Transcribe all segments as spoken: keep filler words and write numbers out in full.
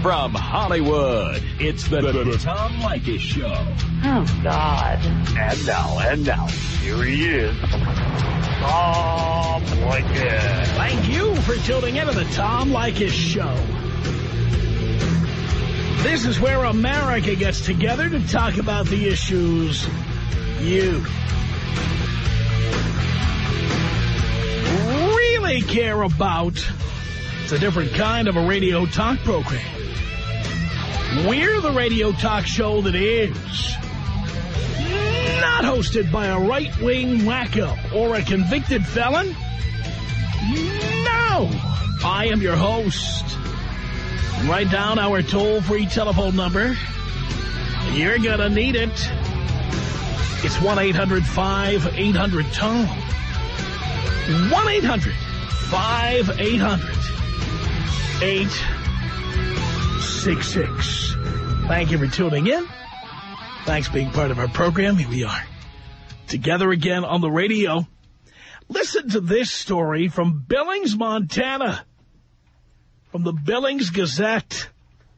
From Hollywood, it's the, the, the Tom Leykis Show. Oh, God. And now, and now, here he is, Tom Leykis. Thank you for tuning into the Tom Leykis Show. This is where America gets together to talk about the issues you really care about. It's a different kind of a radio talk program. We're the radio talk show that is not hosted by a right-wing wacko or a convicted felon. No! I am your host. Write down our toll-free telephone number. You're gonna need it. It's one eight hundred five eight hundred Tom. one eight hundred five eight hundred eight six six. Thank you for tuning in. Thanks for being part of our program. Here we are, together again on the radio. Listen to this story from Billings, Montana, from the Billings Gazette.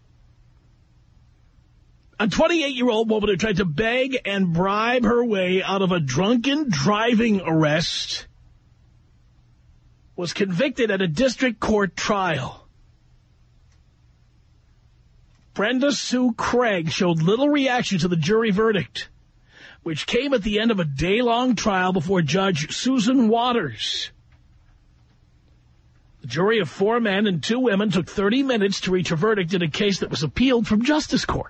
A twenty-eight-year-old woman who tried to beg and bribe her way out of a drunken driving arrest was convicted at a district court trial. Brenda Sue Craig showed little reaction to the jury verdict, which came at the end of a day-long trial before Judge Susan Waters. The jury of four men and two women took thirty minutes to reach a verdict in a case that was appealed from Justice Court.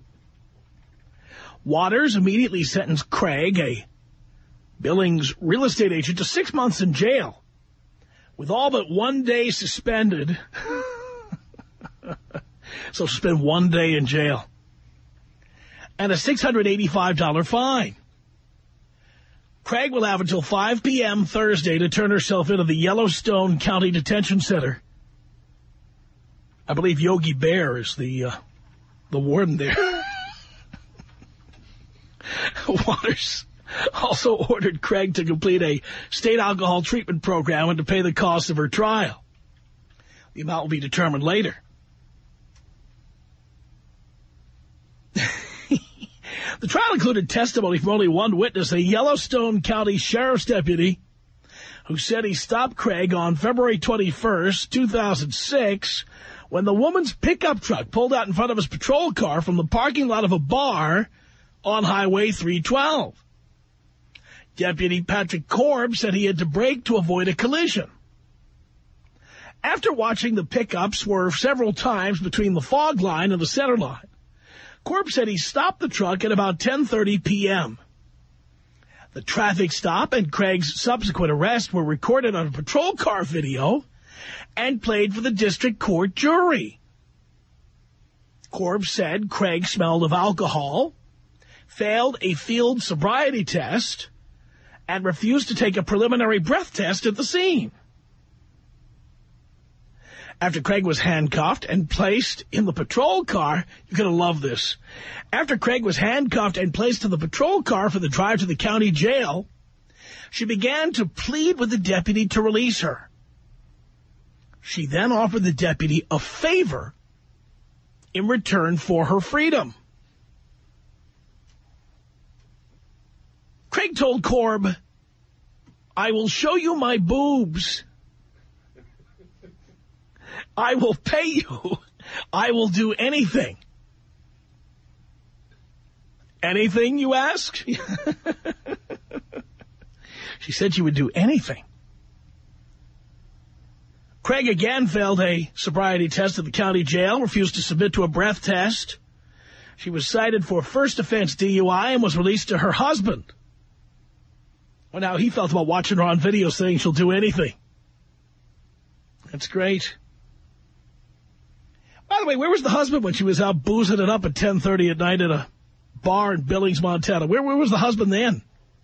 Waters immediately sentenced Craig, a Billings real estate agent, to six months in jail, with all but one day suspended. So spend one day in jail. And a six hundred eighty-five dollar fine. Craig will have until five p m Thursday to turn herself into the Yellowstone County Detention Center. I believe Yogi Bear is the, uh, the warden there. Waters also ordered Craig to complete a state alcohol treatment program and to pay the cost of her trial. The amount will be determined later. The trial included testimony from only one witness, a Yellowstone County Sheriff's deputy, who said he stopped Craig on February twenty-first, two thousand six, when the woman's pickup truck pulled out in front of his patrol car from the parking lot of a bar on Highway three twelve. Deputy Patrick Korb said he had to brake to avoid a collision. After watching the pickup swerve several times between the fog line and the center line, Korb said he stopped the truck at about ten thirty p m The traffic stop and Craig's subsequent arrest were recorded on a patrol car video and played for the district court jury. Korb said Craig smelled of alcohol, failed a field sobriety test, and refused to take a preliminary breath test at the scene. After Craig was handcuffed and placed in the patrol car, you're going to love this. After Craig was handcuffed and placed in the patrol car for the drive to the county jail, she began to plead with the deputy to release her. She then offered the deputy a favor in return for her freedom. Craig told Korb, "I will show you my boobs. I will pay you. I will do anything." Anything, you ask? She said she would do anything. Craig again failed a sobriety test at the county jail, refused to submit to a breath test. She was cited for first offense D U I and was released to her husband. Well, now he felt about watching her on video saying she'll do anything. That's great. By the way, where was the husband when she was out boozing it up at ten thirty at night at a bar in Billings, Montana? Where, where was the husband then?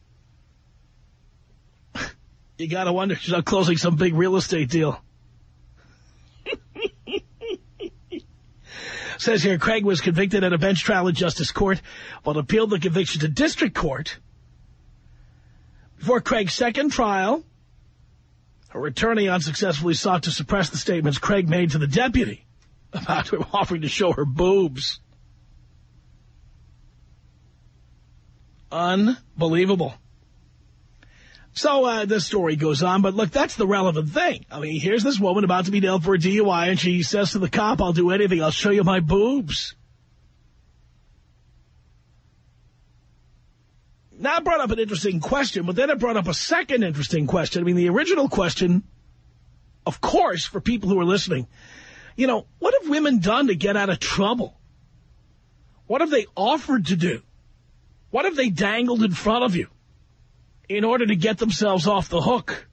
You got to wonder. She's out closing some big real estate deal. Says here, Craig was convicted at a bench trial in Justice Court, but appealed the conviction to district court. Before Craig's second trial, her attorney unsuccessfully sought to suppress the statements Craig made to the deputy. about her offering to show her boobs. Unbelievable. So uh, the story goes on, but look, that's the relevant thing. I mean, here's this woman about to be nailed for a D U I, and she says to the cop, I'll do anything, I'll show you my boobs. Now, it brought up an interesting question, but then it brought up a second interesting question. I mean, the original question, of course, for people who are listening, you know, what have women done to get out of trouble? What have they offered to do? What have they dangled in front of you in order to get themselves off the hook?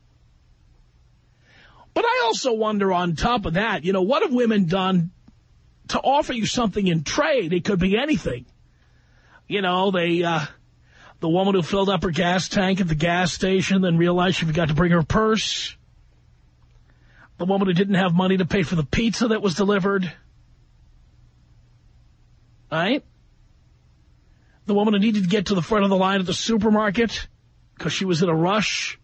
But I also wonder, on top of that, you know, what have women done to offer you something in trade? It could be anything. You know, they... Uh, The woman who filled up her gas tank at the gas station, then realized she forgot to bring her purse. The woman who didn't have money to pay for the pizza that was delivered. Right? The woman who needed to get to the front of the line at the supermarket because she was in a rush.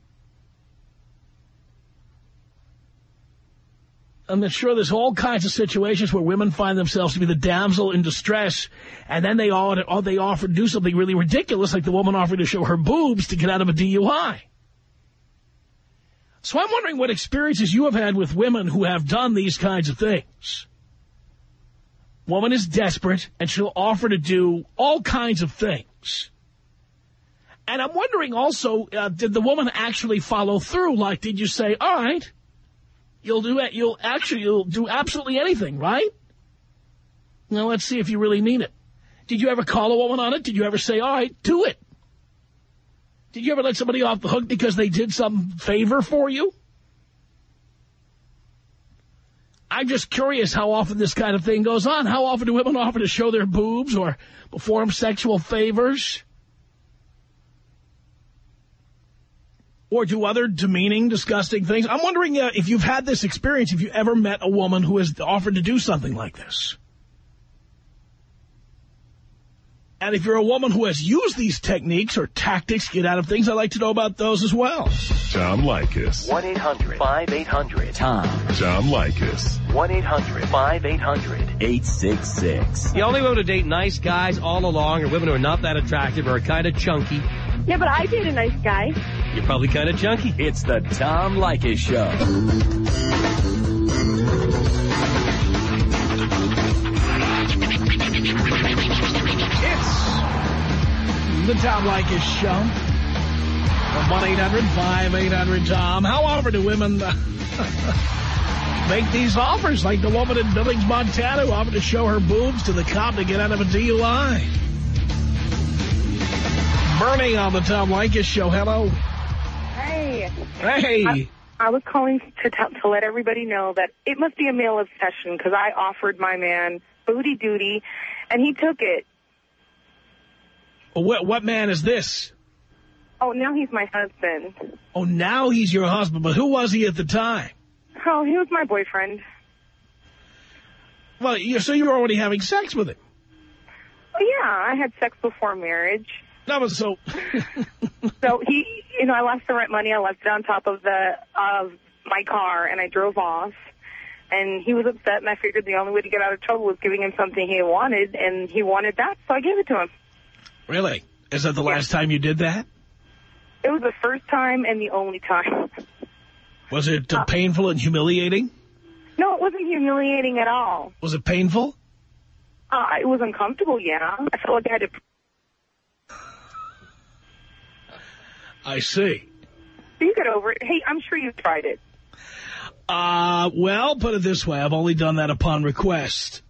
I'm sure there's all kinds of situations where women find themselves to be the damsel in distress, and then they all or they offer to do something really ridiculous, like the woman offering to show her boobs to get out of a D U I. So I'm wondering what experiences you have had with women who have done these kinds of things. Woman is desperate, and she'll offer to do all kinds of things. And I'm wondering also, uh, did the woman actually follow through? Like, did you say, all right, You'll do it. You'll actually, you'll do absolutely anything, right? Now, let's see if you really mean it. Did you ever call a woman on it? Did you ever say, all right, do it? Did you ever let somebody off the hook because they did some favor for you? I'm just curious how often this kind of thing goes on. How often do women offer to show their boobs or perform sexual favors? Or do other demeaning, disgusting things? I'm wondering uh, if you've had this experience, if you ever met a woman who has offered to do something like this. And if you're a woman who has used these techniques or tactics to get out of things, I'd like to know about those as well. Tom Leykis. one eight hundred five eight hundred Tom. Tom Leykis. one eight hundred five eight hundred eight six six. The only women who date nice guys all along are women who are not that attractive or are kind of chunky. Yeah, but I date a nice guy. You're probably kind of chunky. It's the Tom Leykis Show. It's the Tom Leykis Show. one eight hundred five eight hundred Tom. How often do women uh, make these offers? Like the woman in Billings, Montana, who offered to show her boobs to the cop to get out of a D U I. Bernie on the Tom Leykis Show. Hello. Hey. Hey. I, I was calling to, t to let everybody know that it must be a male obsession because I offered my man booty duty, and he took it. What, what man is this? Oh, now he's my husband. Oh, now he's your husband. But who was he at the time? Oh, he was my boyfriend. Well, you, so you were already having sex with him? Oh, yeah, I had sex before marriage. That was so... So he, you know, I lost the rent money. I left it on top of the of my car, and I drove off. And he was upset, and I figured the only way to get out of trouble was giving him something he wanted, and he wanted that, so I gave it to him. Really? Is that the yeah. last time you did that? It was the first time and the only time. Was it uh, painful and humiliating? No, it wasn't humiliating at all. Was it painful? Uh, it was uncomfortable, yeah. I felt like I had to... I see. You get over it. Hey, I'm sure you've tried it. Uh, well, put it this way. I've only done that upon request.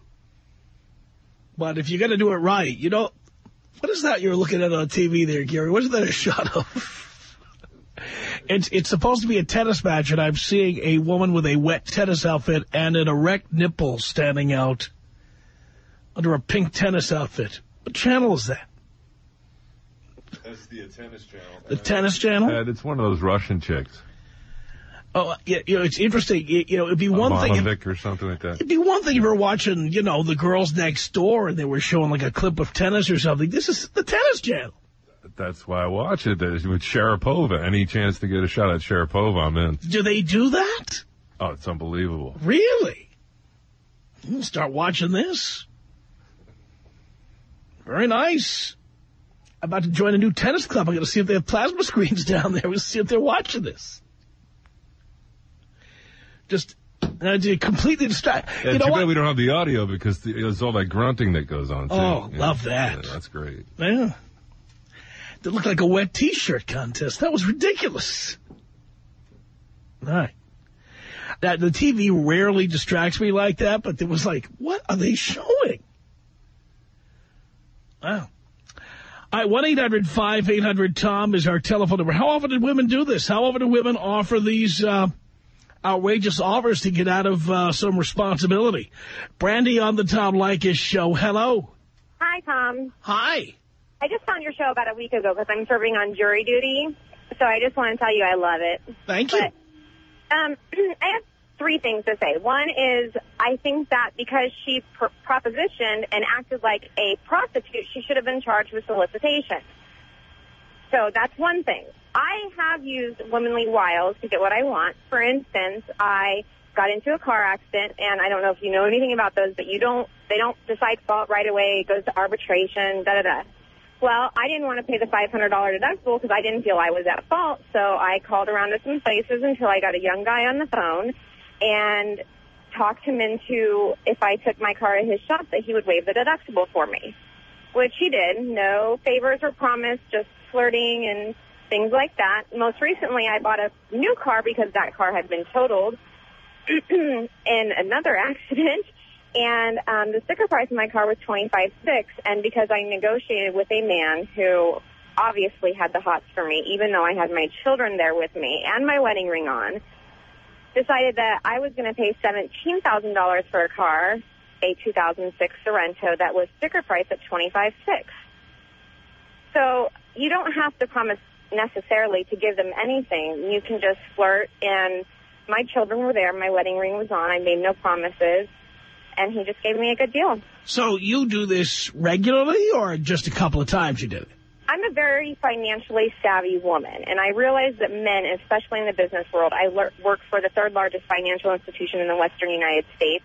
But if you're going to do it right, you know, what is that you're looking at on T V there, Gary? What is that a shot of? It's, it's supposed to be a tennis match, and I'm seeing a woman with a wet tennis outfit and an erect nipple standing out under a pink tennis outfit. What channel is that? That's the tennis channel. The tennis channel? And it's one of those Russian chicks. Oh, yeah, you know, it's interesting. You know, it'd be one thing. If, or something like that. It'd be one thing if you were watching, you know, the girls next door and they were showing like a clip of tennis or something. This is the tennis channel. That's why I watch it. With Sharapova. Any chance to get a shot at Sharapova, I'm in. Do they do that? Oh, it's unbelievable. Really? Start watching this. Very nice. I'm about to join a new tennis club. I'm going to see if they have plasma screens down there. We'll see if they're watching this. Just uh, completely distracted. Yeah, you know too what? bad we don't have the audio because the, there's all that grunting that goes on, too. Oh, yeah. love that. Yeah, that's great. Yeah. It looked like a wet T-shirt contest. That was ridiculous. All right. Now, the T V rarely distracts me like that, but it was like, what are they showing? Wow. All right, one eight hundred five eight hundred Tom is our telephone number. How often do women do this? How often do women offer these uh, outrageous offers to get out of uh, some responsibility? Brandy on the Tom Leykis show. Hello. Hi, Tom. Hi. I just found your show about a week ago because I'm serving on jury duty. So I just want to tell you I love it. Thank you. But, um, I have three things to say. One is I think that because she pr propositioned and acted like a prostitute, she should have been charged with solicitation. So that's one thing. I have used womanly wiles to get what I want. For instance, I got into a car accident, and I don't know if you know anything about those, but you don't, they don't decide fault right away. It goes to arbitration, da-da-da. Well, I didn't want to pay the five hundred dollar deductible because I didn't feel I was at fault. So I called around to some places until I got a young guy on the phone and talked him into, if I took my car to his shop, that he would waive the deductible for me, which he did. No favors were promised, just flirting and things like that. Most recently, I bought a new car because that car had been totaled in another accident. And um, the sticker price of my car was twenty-five six, and because I negotiated with a man who obviously had the hots for me, even though I had my children there with me and my wedding ring on, decided that I was going to pay seventeen thousand dollars for a car, a two thousand six Sorento, that was sticker price at twenty-five six. So you don't have to promise necessarily to give them anything. You can just flirt, and my children were there. My wedding ring was on. I made no promises. And he just gave me a good deal. So you do this regularly or just a couple of times you did it? I'm a very financially savvy woman, and I realize that men, especially in the business world, I work for the third largest financial institution in the western United States,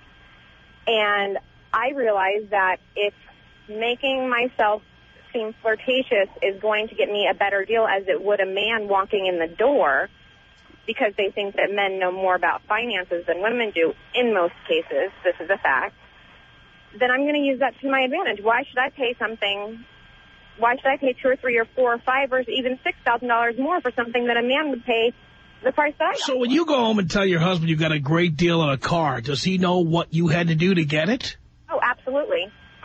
and I realize that if making myself seem flirtatious is going to get me a better deal as it would a man walking in the door, because they think that men know more about finances than women do, in most cases, this is a fact, then I'm going to use that to my advantage. Why should I pay something, why should I pay two or three or four or five or even six thousand dollars more for something that a man would pay the price that I got? So when you go home and tell your husband you got a great deal on a car, does he know what you had to do to get it? Oh, absolutely.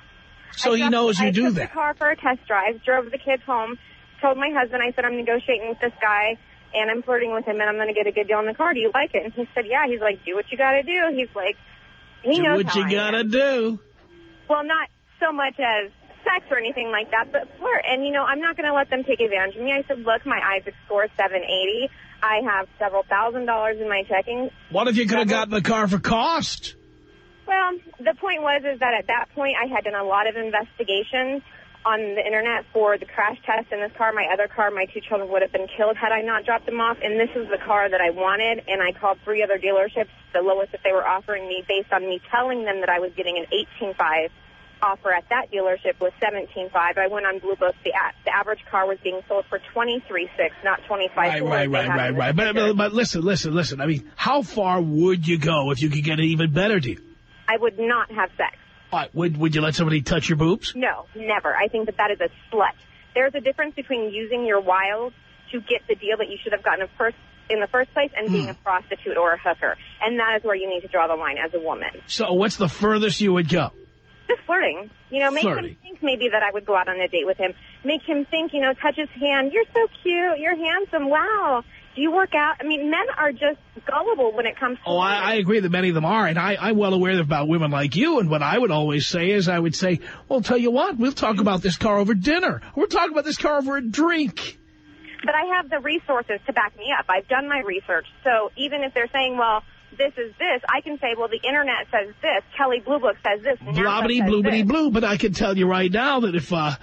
So he knows you do that. I took the car for a test drive, drove the kids home, told my husband, I said, I'm negotiating with this guy, and I'm flirting with him, and I'm going to get a good deal on the car. Do you like it? And he said, yeah. He's like, do what you got to do. He's like, he do knows what how you I got to am. do. Well, not so much as sex or anything like that, but flirt. And, you know, I'm not going to let them take advantage of me. I said, look, my Isaac score is seven eighty. I have several thousand dollars in my checking. What if you could have gotten the car for cost? Well, the point was is that at that point I had done a lot of investigations on the internet for the crash test in this car. My other car, my two children would have been killed had I not dropped them off, and this is the car that I wanted, and I called three other dealerships, the lowest that they were offering me, based on me telling them that I was getting an eighteen five offer at that dealership was seventeen five. I went on Blue Book. The, the average car was being sold for twenty-three six, not twenty-five. Right, right, right, right, right. But, but, but listen, listen, listen. I mean, how far would you go if you could get an even better deal? I would not have sex. What, would, would you let somebody touch your boobs? No, never. I think that that is a slut. There's a difference between using your wiles to get the deal that you should have gotten first, in the first place and being mm. a prostitute or a hooker. And that is where you need to draw the line as a woman. So what's the furthest you would go? Just flirting. You know, make flirting. him think maybe that I would go out on a date with him. Make him think, you know, touch his hand. You're so cute. You're handsome. Wow. Do you work out? I mean, men are just gullible when it comes to... Oh, I, I agree that many of them are, and I, I'm well aware about women like you, and what I would always say is I would say, well, tell you what, we'll talk about this car over dinner. We'll talk about this car over a drink. But I have the resources to back me up. I've done my research. So even if they're saying, well, this is this, I can say, well, the Internet says this, Kelly Blue Book says this, Blobbity, bloobity, blue. But I can tell you right now that if, uh,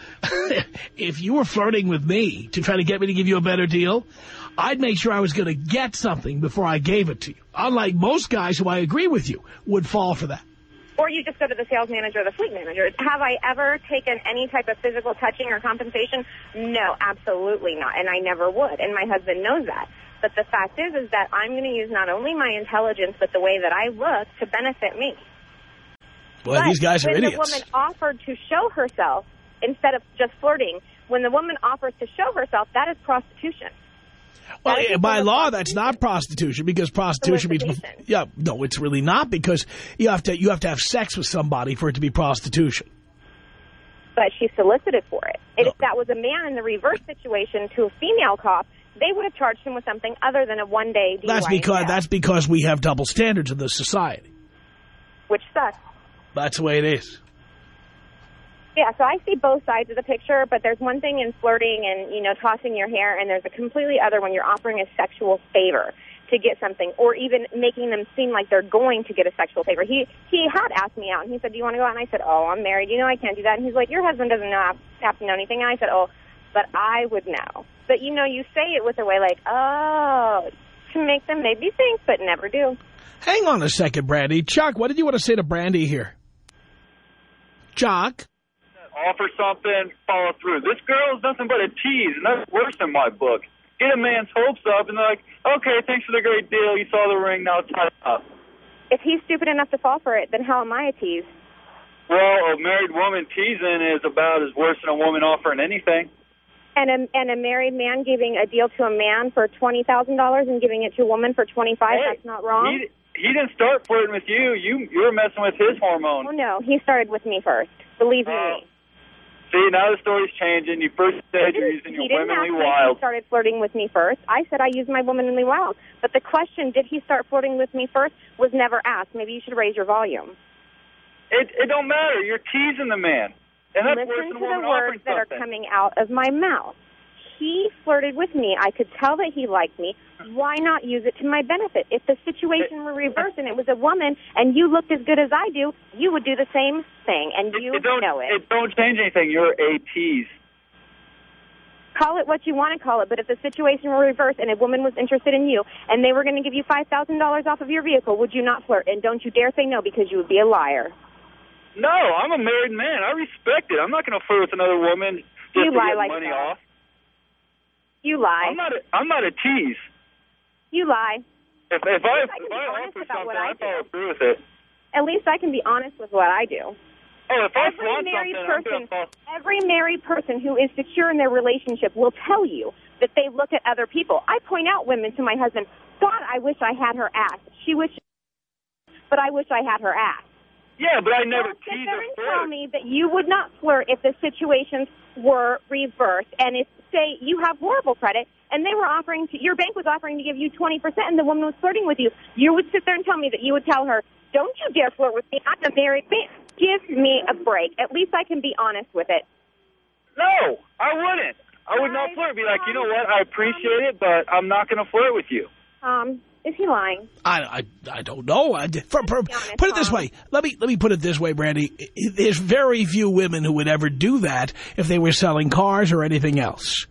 if you were flirting with me to try to get me to give you a better deal, I'd make sure I was going to get something before I gave it to you. Unlike most guys who I agree with you would fall for that. Or you just go to the sales manager or the fleet manager. Have I ever taken any type of physical touching or compensation? No, absolutely not, and I never would, and my husband knows that. But the fact is, is that I'm going to use not only my intelligence, but the way that I look to benefit me. Well, but these guys are when idiots. When the woman offered to show herself, instead of just flirting, when the woman offers to show herself, that is prostitution. Well, yeah, by law, that's not prostitution, because prostitution means, yeah, no, it's really not, because you have to you have to have sex with somebody for it to be prostitution. But she solicited for it. And No. if that was a man in the reverse situation to a female cop, they would have charged him with something other than a one-day D U I. That's because that's because we have double standards in this society. Which sucks. That's the way it is. Yeah, so I see both sides of the picture, but there's one thing in flirting and, you know, tossing your hair, and there's a completely other when you're offering a sexual favor to get something, or even making them seem like they're going to get a sexual favor. He he had asked me out, and he said, do you want to go out? And I said, oh, I'm married. You know I can't do that. And he's like, your husband doesn't know, have to know anything. And I said, oh, but I would know. But, you know, you say it with a way like, oh, to make them maybe think, but never do. Hang on a second, Brandy. Chuck, what did you want to say to Brandy here? Chuck? Offer something, follow through. This girl is nothing but a tease, and that's worse in my book. Get a man's hopes up, and they're like, okay, thanks for the great deal. You saw the ring, now tie it up. If he's stupid enough to fall for it, then how am I a tease? Well, a married woman teasing is about as worse than a woman offering anything. And a, and a married man giving a deal to a man for twenty thousand dollars and giving it to a woman for twenty-five thousand dollars, hey, that's not wrong? He, he didn't start flirting with you. You you were messing with his hormones. Oh, no, he started with me first. Believe you Uh, me. See, now the story's changing. You first said you're using your He didn't womanly ask me if wiles. he started flirting with me first. I said I used my womanly wiles. But the question, did he start flirting with me first, was never asked. Maybe you should raise your volume. It it don't matter. You're teasing the man. And that's worse Listen than to a woman the words offering that are something. coming out of my mouth. He flirted with me. I could tell that he liked me. Why not use it to my benefit? If the situation were reversed and it was a woman and you looked as good as I do, you would do the same thing, and you it don't, know it. It don't change anything. You're a tease. Call it what you want to call it, but if the situation were reversed and a woman was interested in you and they were going to give you five thousand dollars off of your vehicle, would you not flirt? And don't you dare say no, because you would be a liar. No, I'm a married man. I respect it. I'm not going to flirt with another woman just You to lie get like money that. off. You lie. I'm not. A, I'm not a tease. You lie. If if I I can if be I honest offer about something, what I I follow do. through with it. At least I can be honest with what I do. Oh, if I Every want married something, I'm person, going to follow. every married person who is secure in their relationship will tell you that they look at other people. I point out women to my husband, God, I wish I had her ass. She wish, but I wish I had her ass. Yeah, but I never Don't sit tease there or and flirt. tell me that you would not flirt if the situations were reversed. And if, say, you have horrible credit, and they were offering to, your bank was offering to give you twenty percent, and the woman was flirting with you, you would sit there and tell me that you would tell her, don't you dare flirt with me. I'm a married man. Give me a break. At least I can be honest with it. No, I wouldn't. I would not I- flirt. Be like, you know what? I appreciate it, but I'm not going to flirt with you. Um, is he lying? I, I, I don't know. I, for, for, be honest, put it this Tom. way. Let me let me put it this way, Brandy. There's very few women who would ever do that if they were selling cars or anything else.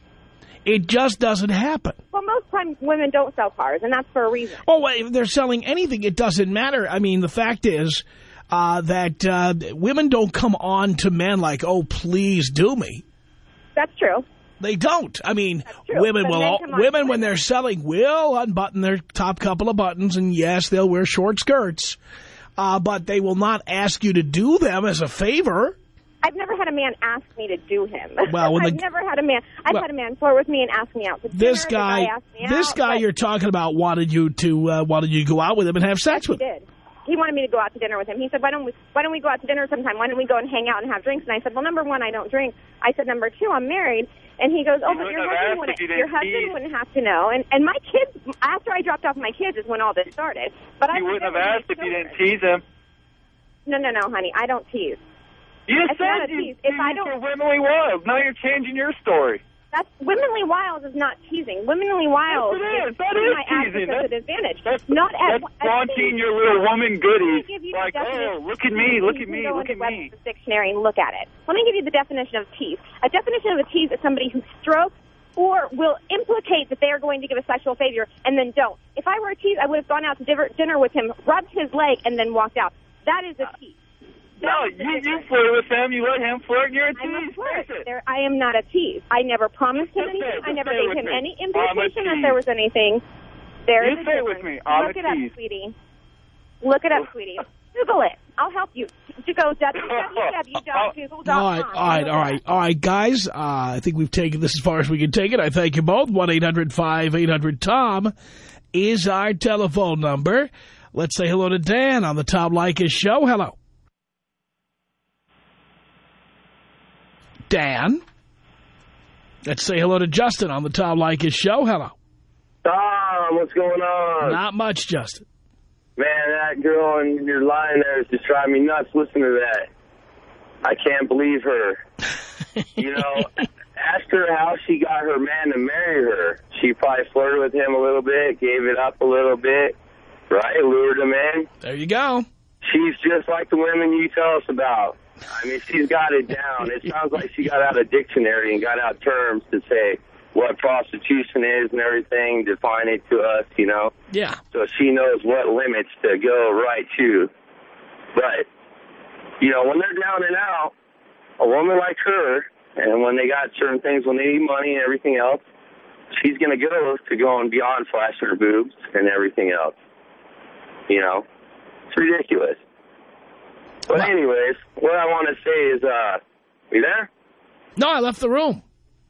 It just doesn't happen. Well, most times women don't sell cars, and that's for a reason. Oh, well, if they're selling anything, it doesn't matter. I mean, the fact is uh, that uh, women don't come on to men like, oh, please do me. That's true. They don't. I mean, true, women but will. men All, come on women, to when women. they're selling, will unbutton their top couple of buttons, and yes, they'll wear short skirts. Uh, but they will not ask you to do them as a favor. I've never had a man ask me to do him. Well, when I've the- never had a man. I've Well, had a man flirt with me and ask me out to dinner. This The guy, asked me this out, guy but you're talking about wanted you to uh, wanted you to go out with him and have sex he with him. did. He wanted me to go out to dinner with him. He said, "Why don't we? Why don't we go out to dinner sometime? Why don't we go and hang out and have drinks?" And I said, "Well, number one, I don't drink." I said, "Number two, I'm married." And he goes, "Oh, You but your wouldn't have husband asked wouldn't. if you didn't Your husband tease. wouldn't have to know." And and my kids, after I dropped off my kids, is when all this started. But I You wouldn't have never asked if had you didn't children. tease him. No, no, no, honey, I don't tease. You just It's not said a you tease. If I teased don't- for womanly wiles. Now you're changing your story. That's womanly wiles is not teasing. Womanly wiles Yes, it is. That putting is my access teasing. at a That's- disadvantage. That's not at that's flaunting your little woman Let goodies. me give you the Like, definition. oh, look at me, look You at can me, go look into at me. Webster's dictionary and look at it. Let me give you the definition of tease. A definition of a tease is somebody who strokes or will implicate that they are going to give a sexual favor and then don't. If I were a tease, I would have gone out to dinner dinner with him, rubbed his leg, and then walked out. That is a tease. No, you, you flirt with him. You let him flirt, and you're a I'm a tease. flirt. Face it. There, I am not a tease. I never promised him Just anything. say it. I never Just say it gave him with me. any I'm a implication that tease. there was anything. There You is a say it with difference. me. I'm Look a it up, tease. sweetie. Look it up, sweetie. Google it. I'll help you. To go w w w dot google dot com. All right, all right, all right, all right, guys. Uh, I think we've taken this as far as we can take it. I thank you both. one eight hundred five eight hundred Tom is our telephone number. Let's say hello to Dan on the Tom Leykis show. Hello. Dan. Let's say hello to Justin on the Tom Leykis show. Hello. Tom, what's going on? Not much, Justin. Man, that girl in your line there is just driving me nuts. Listen to that. I can't believe her. You know, ask her how she got her man to marry her. She probably flirted with him a little bit, gave it up a little bit, right? Lured him in. There you go. She's just like the women you tell us about. I mean, she's got it down. It sounds like she got out a dictionary and got out terms to say what prostitution is and everything, define it to us, you know? Yeah. So she knows what limits to go right to. But, you know, when they're down and out, a woman like her, and when they got certain things, when they need money and everything else, she's going to go to going beyond flashing her boobs and everything else. You know? It's ridiculous. But anyways, what I want to say is, uh, you there? No, I left the room.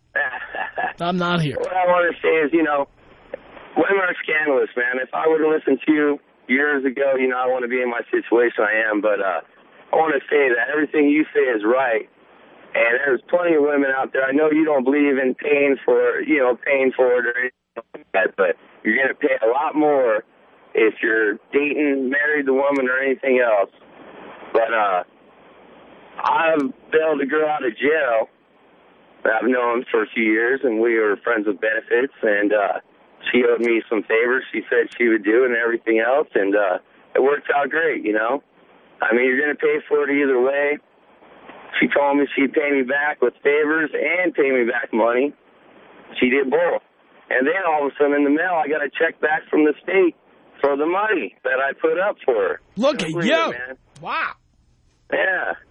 I'm not here. What I want to say is, you know, women are scandalous, man. If I would have listened to you years ago, you know, I want to be in my situation I am, but uh, I want to say that everything you say is right. And there's plenty of women out there. I know you don't believe in paying for, you know, paying for it or anything like that, but you're going to pay a lot more if you're dating, married the woman or anything else. But uh, I've bailed a girl out of jail. I've known for a few years, and we were friends with benefits, and uh, she owed me some favors she said she would do and everything else, and uh, it worked out great, you know? I mean, you're going to pay for it either way. She told me she'd pay me back with favors and pay me back money. She did both. And then all of a sudden in the mail, I got a check back from the state for the money that I put up for her. Look at you. Man. Wow. Yeah.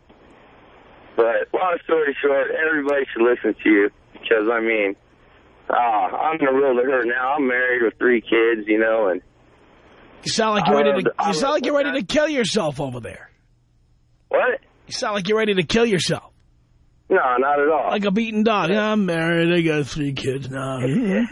But long story short, everybody should listen to you because, I mean, uh, I'm in a real to her now. I'm married with three kids, you know, and you sound like you're ready to. I You sound like you're ready that. to kill yourself over there. What? You sound like you're ready to kill yourself. No, not at all. Like a beaten dog. I'm married. I got three kids now. Yeah,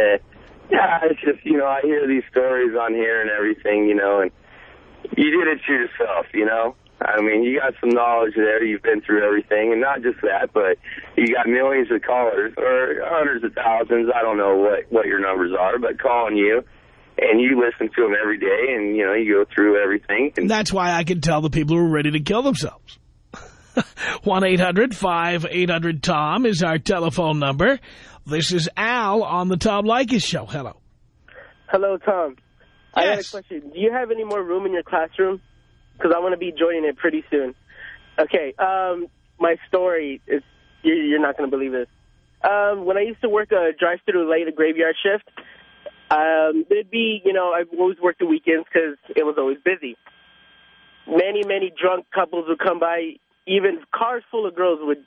it's just, you know, I hear these stories on here and everything, you know, and you did it to yourself, you know. I mean, you got some knowledge there. You've been through everything, and not just that, but you got millions of callers, or hundreds of thousands. I don't know what, what your numbers are, but calling you, and you listen to them every day, and, you know, you go through everything. And that's why I can tell the people who are ready to kill themselves. one eight hundred five eight hundred Tom is our telephone number. This is Al on the Tom Leykis show. Hello. Hello, Tom. I got a Yes. question. Do you have any more room in your classroom? Because I want to be joining it pretty soon. Okay, um, my story is, you're not going to believe this. Um, when I used to work a drive-through late, a graveyard shift, um, there'd be, you know, I've always worked the weekends because it was always busy. Many, many drunk couples would come by. Even cars full of girls would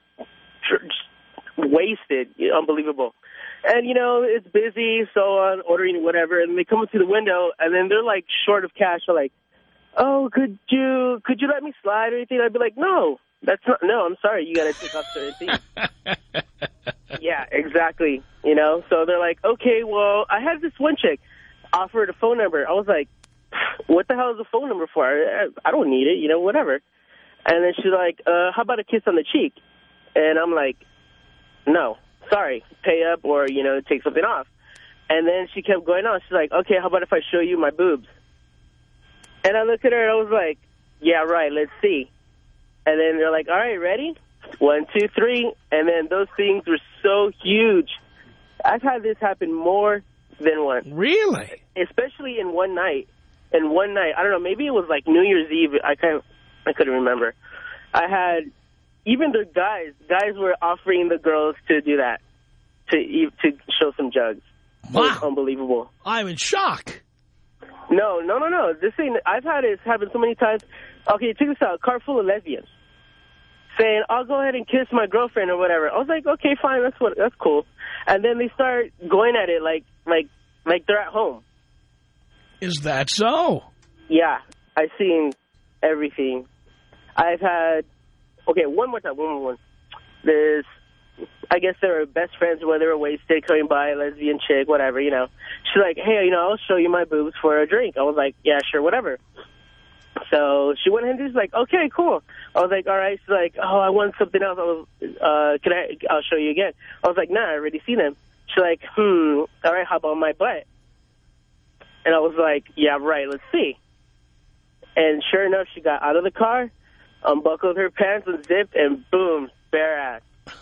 wasted, unbelievable. And, you know, it's busy, so on, ordering whatever, and they come up to the window, and then they're, like, short of cash. They're like, oh, could you could you let me slide or anything? I'd be like, no, that's not, no, I'm sorry, you got to take off certain things. Yeah, exactly, you know. So they're like, okay, well, I had this one chick offer a phone number. I was like, what the hell is a phone number for? I, I don't need it, you know, whatever. And then she's like, uh, how about a kiss on the cheek? And I'm like, no, sorry, pay up or, you know, take something off. And then she kept going on. She's like, okay, how about if I show you my boobs? And I looked at her and I was like, yeah, right, let's see. And then they're like, all right, ready? One, two, three. And then those things were so huge. I've had this happen more than once. Really? Especially in one night. In one night. I don't know, maybe it was like New Year's Eve. I can't, I couldn't remember. I had, even the guys, guys were offering the girls to do that, to to show some jugs. Wow. It was unbelievable. I'm in shock. No, no, no, no. This thing, I've had it happen so many times. Okay, check this out. Car full of lesbians. Saying, I'll go ahead and kiss my girlfriend or whatever. I was like, okay, fine, that's what, that's cool. And then they start going at it like, like, like they're at home. Is that so? Yeah, I've seen everything. I've had, okay, one more time, one more one. There's, I guess they were best friends when they were wasted, coming by, lesbian chick, whatever, you know. She's like, hey, you know, I'll show you my boobs for a drink. I was like, yeah, sure, whatever. So she went ahead and she's like, okay, cool. I was like, all right. She's like, oh, I want something else. I was, uh, can I, I'll show you again. I was like, nah, I already seen them. She's like, hmm, all right, how about my butt? And I was like, yeah, right, let's see. And sure enough, she got out of the car, unbuckled her pants, unzipped, and boom, bare ass.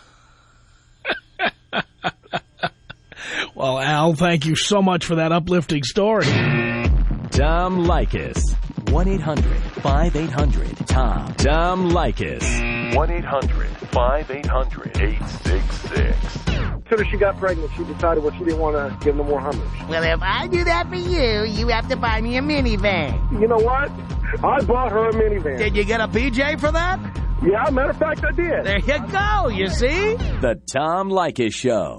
Well, Al, thank you so much for that uplifting story. Tom Leykis. one eight hundred five eight hundred Tom. Tom Leykis. one eight hundred five eight hundred eight six six. As soon as she got pregnant, she decided, well, she didn't want to give no more Hummers. Well, if I do that for you, you have to buy me a minivan. You know what? I bought her a minivan. Did you get a P J for that? Yeah, matter of fact, I did. There you go, you see? The Tom Leykis Show.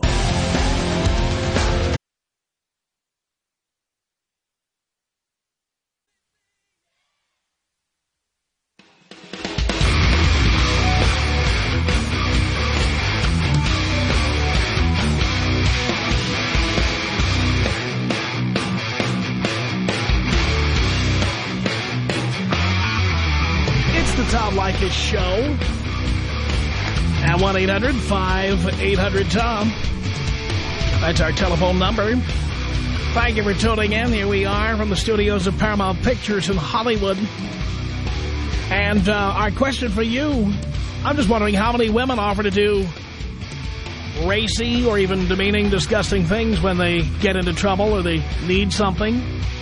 Tom Leykis Show at one eight hundred five eight hundred Tom. That's our telephone number. Thank you for tuning in. Here we are from the studios of Paramount Pictures in Hollywood. And uh, our question for you, I'm just wondering how many women offer to do racy or even demeaning, disgusting things when they get into trouble or they need something.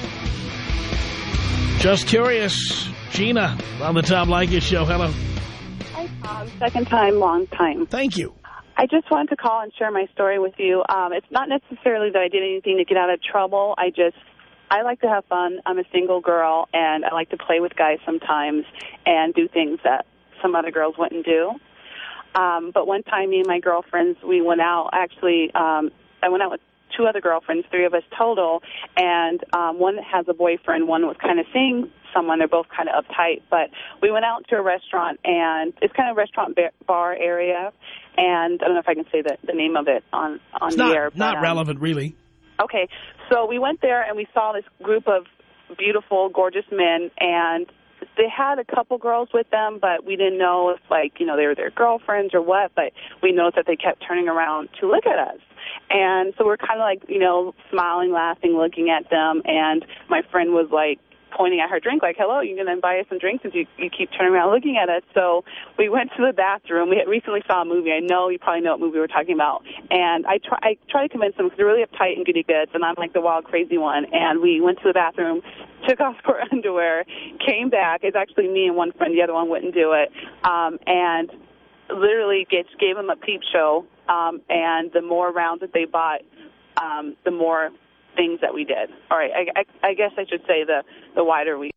Just curious. Gina on the Tom Leykis Show. Hello. Hi, Tom. Second time, long time. Thank you. I just wanted to call and share my story with you. Um, it's not necessarily that I did anything to get out of trouble. I just, I like to have fun. I'm a single girl, and I like to play with guys sometimes and do things that some other girls wouldn't do. Um, but one time, me and my girlfriends, we went out. Actually, um, I went out with two other girlfriends, three of us total, and um, one has a boyfriend. One was kind of seeing someone. They're both kind of uptight. But we went out to a restaurant, and it's kind of a restaurant bar area, and I don't know if I can say the, the name of it on, on it's the not, air. But, not um, relevant, really. Okay, so we went there, and we saw this group of beautiful, gorgeous men, and they had a couple girls with them, but we didn't know if, like, you know, they were their girlfriends or what, but we noticed that they kept turning around to look at us. And so we're kind of like, you know, smiling, laughing, looking at them, and my friend was like, pointing at her drink, like, hello, you're going to buy us some drinks since you, you keep turning around looking at us. So we went to the bathroom. We had recently saw a movie. I know you probably know what movie we're talking about. And I try, I try to convince them because they're really uptight and goody goods, and I'm like the wild, crazy one. And we went to the bathroom, took off our underwear, came back. It's actually me and one friend. The other one wouldn't do it. Um, and literally gave, gave them a peep show. Um, and the more rounds that they bought, um, the more things that we did. All right, I, I, I guess I should say the, the wider we...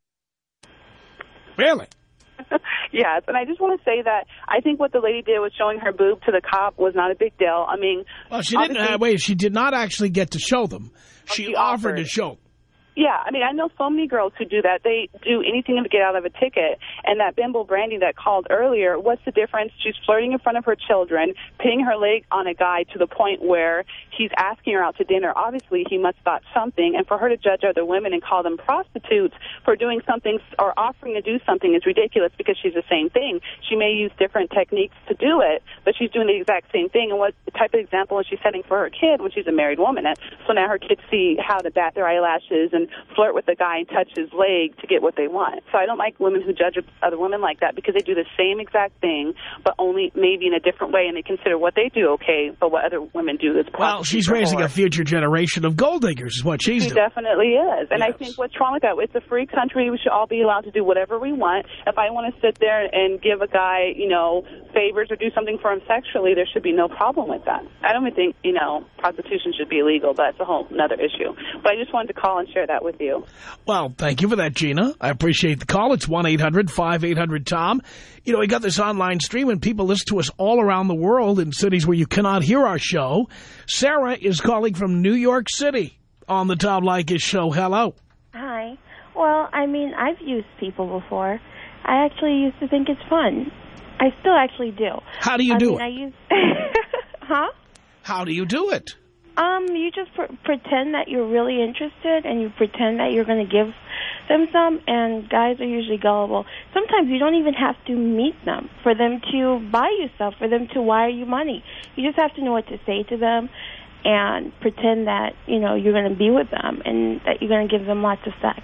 Really? Yes, and I just want to say that I think what the lady did with showing her boob to the cop was not a big deal. I mean... Well, she didn't... Uh, wait, she did not actually get to show them. She, she offered, offered to show them. Yeah, I mean, I know so many girls who do that. They do anything to get out of a ticket. And that bimbo Brandy that called earlier, what's the difference? She's flirting in front of her children, pinning her leg on a guy to the point where he's asking her out to dinner. Obviously, he must have thought something. And for her to judge other women and call them prostitutes for doing something or offering to do something is ridiculous because she's the same thing. She may use different techniques to do it, but she's doing the exact same thing. And what type of example is she setting for her kid when she's a married woman? And so now her kids see how to bat their eyelashes and flirt with the guy and touch his leg to get what they want. So I don't like women who judge other women like that because they do the same exact thing, but only maybe in a different way, and they consider what they do okay, but what other women do is well, she's raising a future generation of gold diggers is what she's she doing. She definitely is. And yes. I think what's wrong with that? It's a free country. We should all be allowed to do whatever we want. If I want to sit there and give a guy, you know, favors or do something for him sexually, there should be no problem with that. I don't even think, you know, prostitution should be illegal, but that's a whole other issue. But I just wanted to call and share that. that with you. Well, thank you for that, Gina. I appreciate the call. It's one eight hundred five eight hundred Tom. You know, we got this online stream and people listen to us all around the world in cities where you cannot hear our show. Sarah is calling from New York City on the Tom Leykis show. Hello. Hi. Well, I mean, I've used people before. I actually used to think it's fun. I still actually do. How do you I do mean, it? I use huh? How do you do it? Um, you just pr pretend that you're really interested, and you pretend that you're going to give them some, and guys are usually gullible. Sometimes you don't even have to meet them for them to buy you stuff, for them to wire you money. You just have to know what to say to them and pretend that, you know, you're going to be with them and that you're going to give them lots of sex.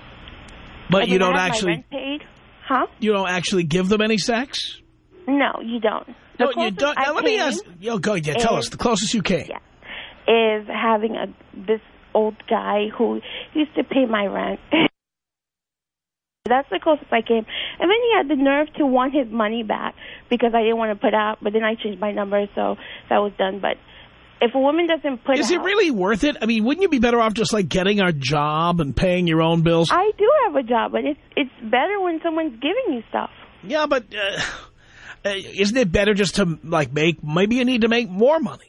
But and you don't I have actually... my rent paid. Huh? You don't actually give them any sex? No, you don't. The No, you don't. Now, let me ask... Yo, go, yeah, tell us. The closest you can. Yeah. Is having a this old guy who used to pay my rent. That's the closest I came. And then he had the nerve to want his money back because I didn't want to put out, but then I changed my number, so that was done. But if a woman doesn't put Is out... it really worth it? I mean, wouldn't you be better off just, like, getting a job and paying your own bills? I do have a job, but it's, it's better when someone's giving you stuff. Yeah, but uh, uh, isn't it better just to, like, make... Maybe you need to make more money.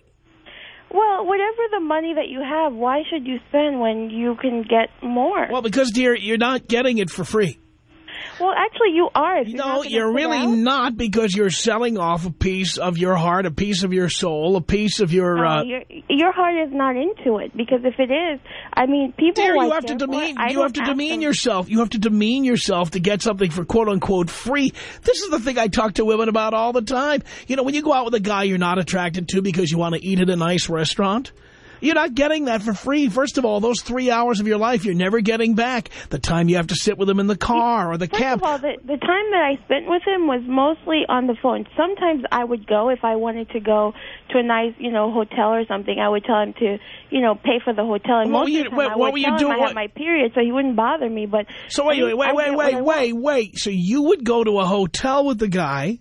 Well, whatever the money that you have, why should you spend when you can get more? Well, because, dear, you're not getting it for free. Well, actually, you are. If you're no, not gonna you're put really out. not, because you're selling off a piece of your heart, a piece of your soul, a piece of your... No, uh, your, your heart is not into it, because if it is, I mean, people Dear, like you have to demean, I you don't have to ask demean them. yourself. You have to demean yourself to get something for quote-unquote free. This is the thing I talk to women about all the time. You know, when you go out with a guy you're not attracted to because you want to eat at a nice restaurant... You're not getting that for free. First of all, those three hours of your life you're never getting back. The time you have to sit with him in the car or the First cab. of all, the, the time that I spent with him was mostly on the phone. Sometimes I would go, if I wanted to go to a nice, you know, hotel or something, I would tell him to, you know, pay for the hotel. And What most were you- of the time wait, I what would were you tell doing? him I had my period, so he wouldn't bother me. But So wait, I wait, mean, wait, I wait, get what wait, I wait, want. wait. So you would go to a hotel with the guy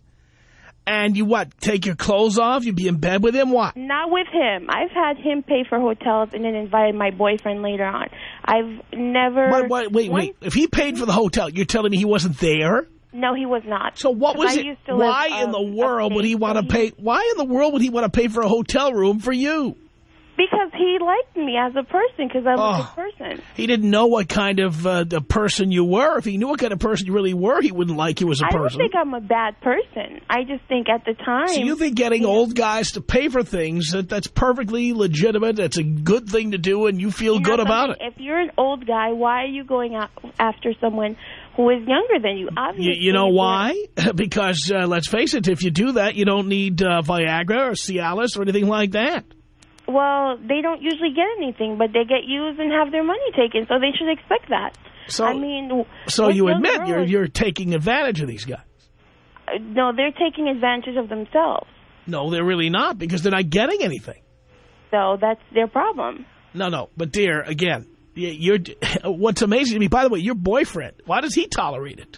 and you what, take your clothes off? You'd be in bed with him? What? Not with him. I've had him pay for hotels and then invited my boyfriend later on. I've never... Wait, wait, wait, wait. If he paid for the hotel, you're telling me he wasn't there? No, he was not. So what was I it? used to live, Why in the um, world would he want to pay? Why in the world would he want to pay for a hotel room for you? Because he liked me as a person, because I'm Oh. a good person. He didn't know what kind of uh, the person you were. If he knew what kind of person you really were, he wouldn't like you as a I don't person. think I'm a bad person. I just think at the time... So you think getting old guys to pay for things, that that's perfectly legitimate, that's a good thing to do, and you feel You know good about it? something? If you're an old guy, why are you going out after someone who is younger than you? You, Obviously, you know you're- why? Because, uh, let's face it, if you do that, you don't need uh, Viagra or Cialis or anything like that. Well, they don't usually get anything, but they get used and have their money taken, so they should expect that. So, I mean, so what you young admit girl you're, is- you're taking advantage of these guys. Uh, no, they're taking advantage of themselves. No, they're really not, because they're not getting anything. So that's their problem. No, no. But, dear, again, y- you're, what's amazing to me, by the way, your boyfriend, why does he tolerate it?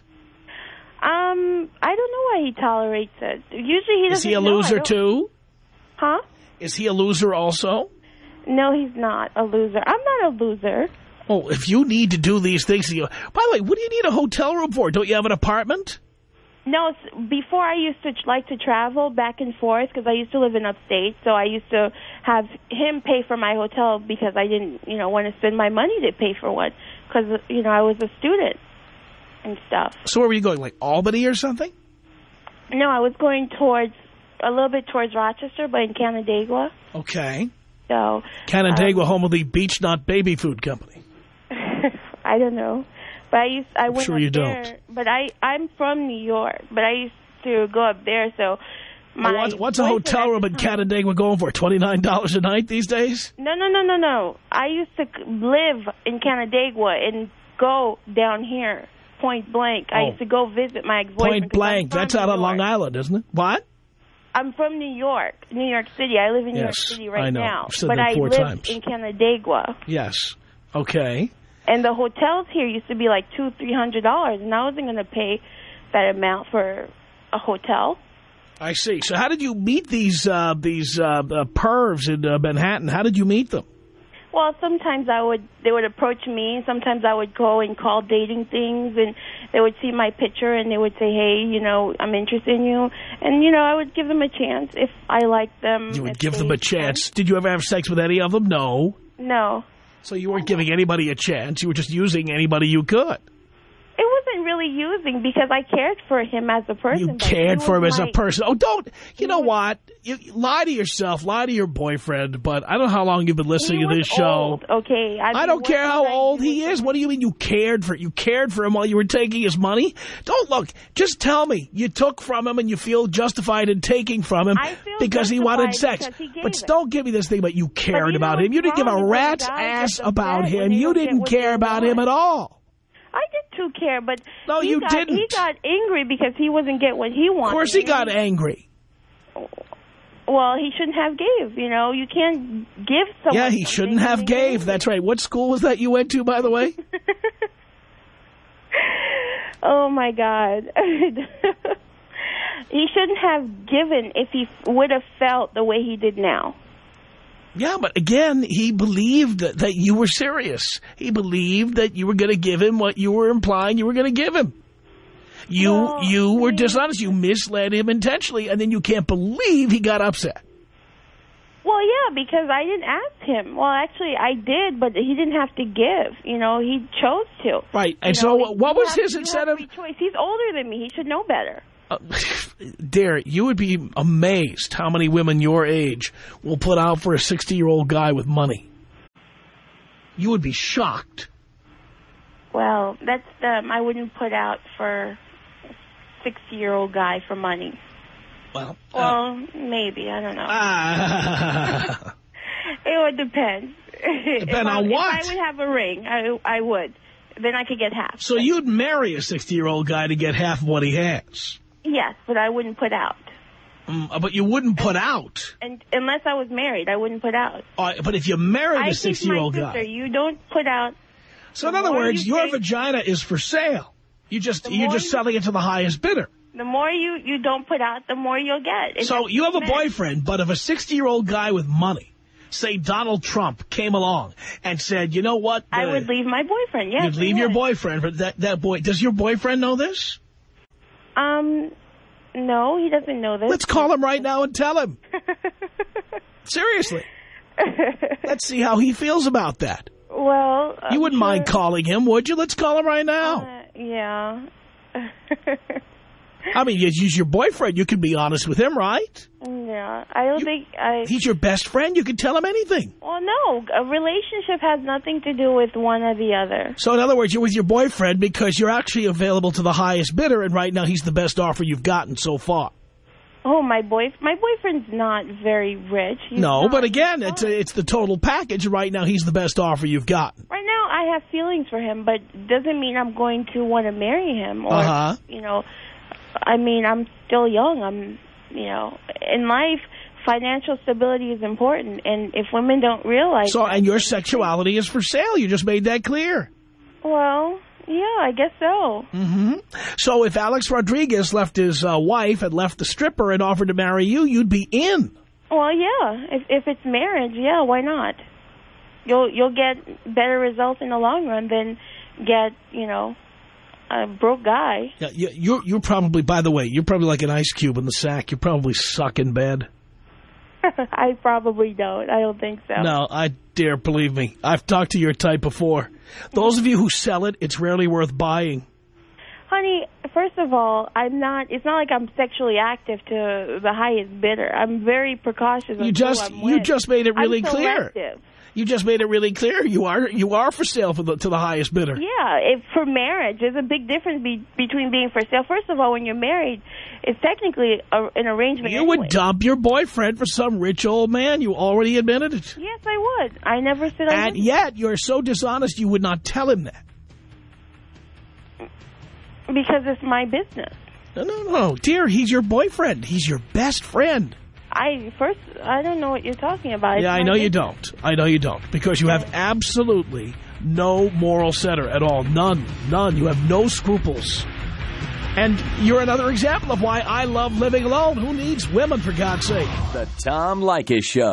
Um, I don't know why he tolerates it. Usually he doesn't Is he a know. I loser, don't- too? Huh? Is he a loser also? No, he's not a loser. I'm not a loser. Oh, if you need to do these things... You, by the way, what do you need a hotel room for? Don't you have an apartment? No, it's, before I used to like to travel back and forth because I used to live in upstate, so I used to have him pay for my hotel because I didn't, you know, want to spend my money to pay for one because, you know, I was a student and stuff. So where were you going, like Albany or something? No, I was going towards, a little bit towards Rochester, but in Canandaigua. Okay. So Canandaigua, um, home of the Beach Nut Baby Food Company. I don't know. But I used, I I'm went sure up you there, don't. But I, I'm from New York, but I used to go up there, so my Oh, what's, what's a boyfriend hotel at room the in time- Canandaigua going for, twenty-nine dollars a night these days? No, no, no, no, no. I used to c- live in Canandaigua and go down here, point blank. I Oh. used to go visit my ex-boyfriend. Point 'cause blank. I'm from That's out New on Long York. Island, isn't it? What? I'm from New York, New York City. I live in New York Yes, City right I know. now. I've said But that I four lived times. in Canandaigua. Yes. Okay. And the hotels here used to be like two, three hundred dollars, and I wasn't going to pay that amount for a hotel. I see. So how did you meet these uh, these uh, uh, pervs in uh, Manhattan? How did you meet them? Well, sometimes I would, they would approach me. Sometimes I would go and call dating things, and they would see my picture, and they would say, hey, you know, I'm interested in you. And, you know, I would give them a chance if I liked them. You would give them a chance. Did you ever have sex with any of them? No. No. So you weren't giving anybody a chance. You were just using anybody you could. It wasn't really using because I cared for him as a person. You cared for him as a person. Oh, don't. You know what? You, you lie to yourself. Lie to your boyfriend. But I don't know how long you've been listening to this show. Old, okay. I, I don't care how old he is. What do you mean you cared for You cared for him while you were taking his money? Don't look. Just tell me. You took from him and you feel justified in taking from him because he wanted sex. He but it. don't give me this thing about you cared you about him. You didn't give a rat's ass about him. You didn't care about him at all. I did too care, but no, he you got, didn't. He got angry because he wasn't getting what he wanted. Of course he got angry. Well, he shouldn't have gave, you know. You can't give someone Yeah, he shouldn't have gave. That's right. What school was that you went to, by the way? Oh, my God. He shouldn't have given if he would have felt the way he did now. Yeah, but again, he believed that, that you were serious. He believed that you were going to give him what you were implying you were going to give him. You no, you were he, dishonest. You misled him intentionally, and then you can't believe he got upset. Well, yeah, because I didn't ask him. Well, actually, I did, but he didn't have to give. You know, he chose to. Right, and you so know, what was have, his incentive? Choice. He's older than me. He should know better. Uh, Dear, you would be amazed how many women your age will put out for a sixty-year-old guy with money. You would be shocked. Well, that's um, I wouldn't put out for a sixty-year-old guy for money. Well, uh, well, maybe. I don't know. Uh, it would depend. Depend on I, what? If I would have a ring, I, I would. Then I could get half. So but. You'd marry a sixty-year-old guy to get half of what he has? Yes, but I wouldn't put out. Mm, but you wouldn't put out? And unless I was married, I wouldn't put out. Uh, but if you married a sixty-year-old guy... You don't put out... So in other words, you your take, vagina is for sale. You just, you're just you, selling it to the highest bidder. The more you, you don't put out, the more you'll get. It so you have a married. boyfriend, but if a sixty-year-old guy with money, say Donald Trump, came along and said, you know what? I would leave my boyfriend, yes. You'd leave your boyfriend, but that, that boy... Does your boyfriend know this? Um, no, he doesn't know this. Let's call him right now and tell him. Seriously. Let's see how he feels about that. Well... You wouldn't sure. mind calling him, would you? Let's call him right now. Uh, yeah. I mean, he's your boyfriend. You can be honest with him, right? Yeah. I don't you, think I... He's your best friend. You can tell him anything. Well, no. A relationship has nothing to do with one or the other. So, in other words, you're with your boyfriend because you're actually available to the highest bidder, and right now he's the best offer you've gotten so far. Oh, my boy, my boyfriend's not very rich. He's no, not, but again, it's a, it's the total package. Right now, he's the best offer you've gotten. Right now, I have feelings for him, but doesn't mean I'm going to want to marry him. Or, uh-huh. you know, I mean, I'm still young. I'm, you know, in life, financial stability is important, and if women don't realize so, that, and your sexuality is for sale. You just made that clear. Well... Yeah, I guess so. Mm-hmm. So if Alex Rodriguez left his uh, wife and left the stripper and offered to marry you, you'd be in. Well, yeah. If if it's marriage, yeah, why not? You'll you'll get better results in the long run than get, you know, a broke guy. Yeah, you're you're probably, by the way, you're probably like an ice cube in the sack. You probably suck in bed. I probably don't. I don't think so. No, I dare believe me. I've talked to your type before. Those of you who sell it, it's rarely worth buying. Honey, first of all, I'm not. It's not like I'm sexually active to the highest bidder. I'm very precautious. You just I'm you with. just made it really I'm clear. selective. You just made it really clear. You are you are for sale for the, to the highest bidder. Yeah, if for marriage, there's a big difference be, between being for sale. First of all, when you're married, it's technically a, an arrangement. You anyway. would dump your boyfriend for some rich old man. You already admitted it. Yes, I would. I never said I And wouldn't. yet, you're so dishonest you would not tell him that. Because it's my business. No, no, no. Dear, he's your boyfriend. He's your best friend. I first, I don't know what you're talking about. It's yeah, I know business. you don't. I know you don't. Because you have absolutely no moral center at all. None. None. You have no scruples. And you're another example of why I love living alone. Who needs women, for God's sake? The Tom Leykis Show.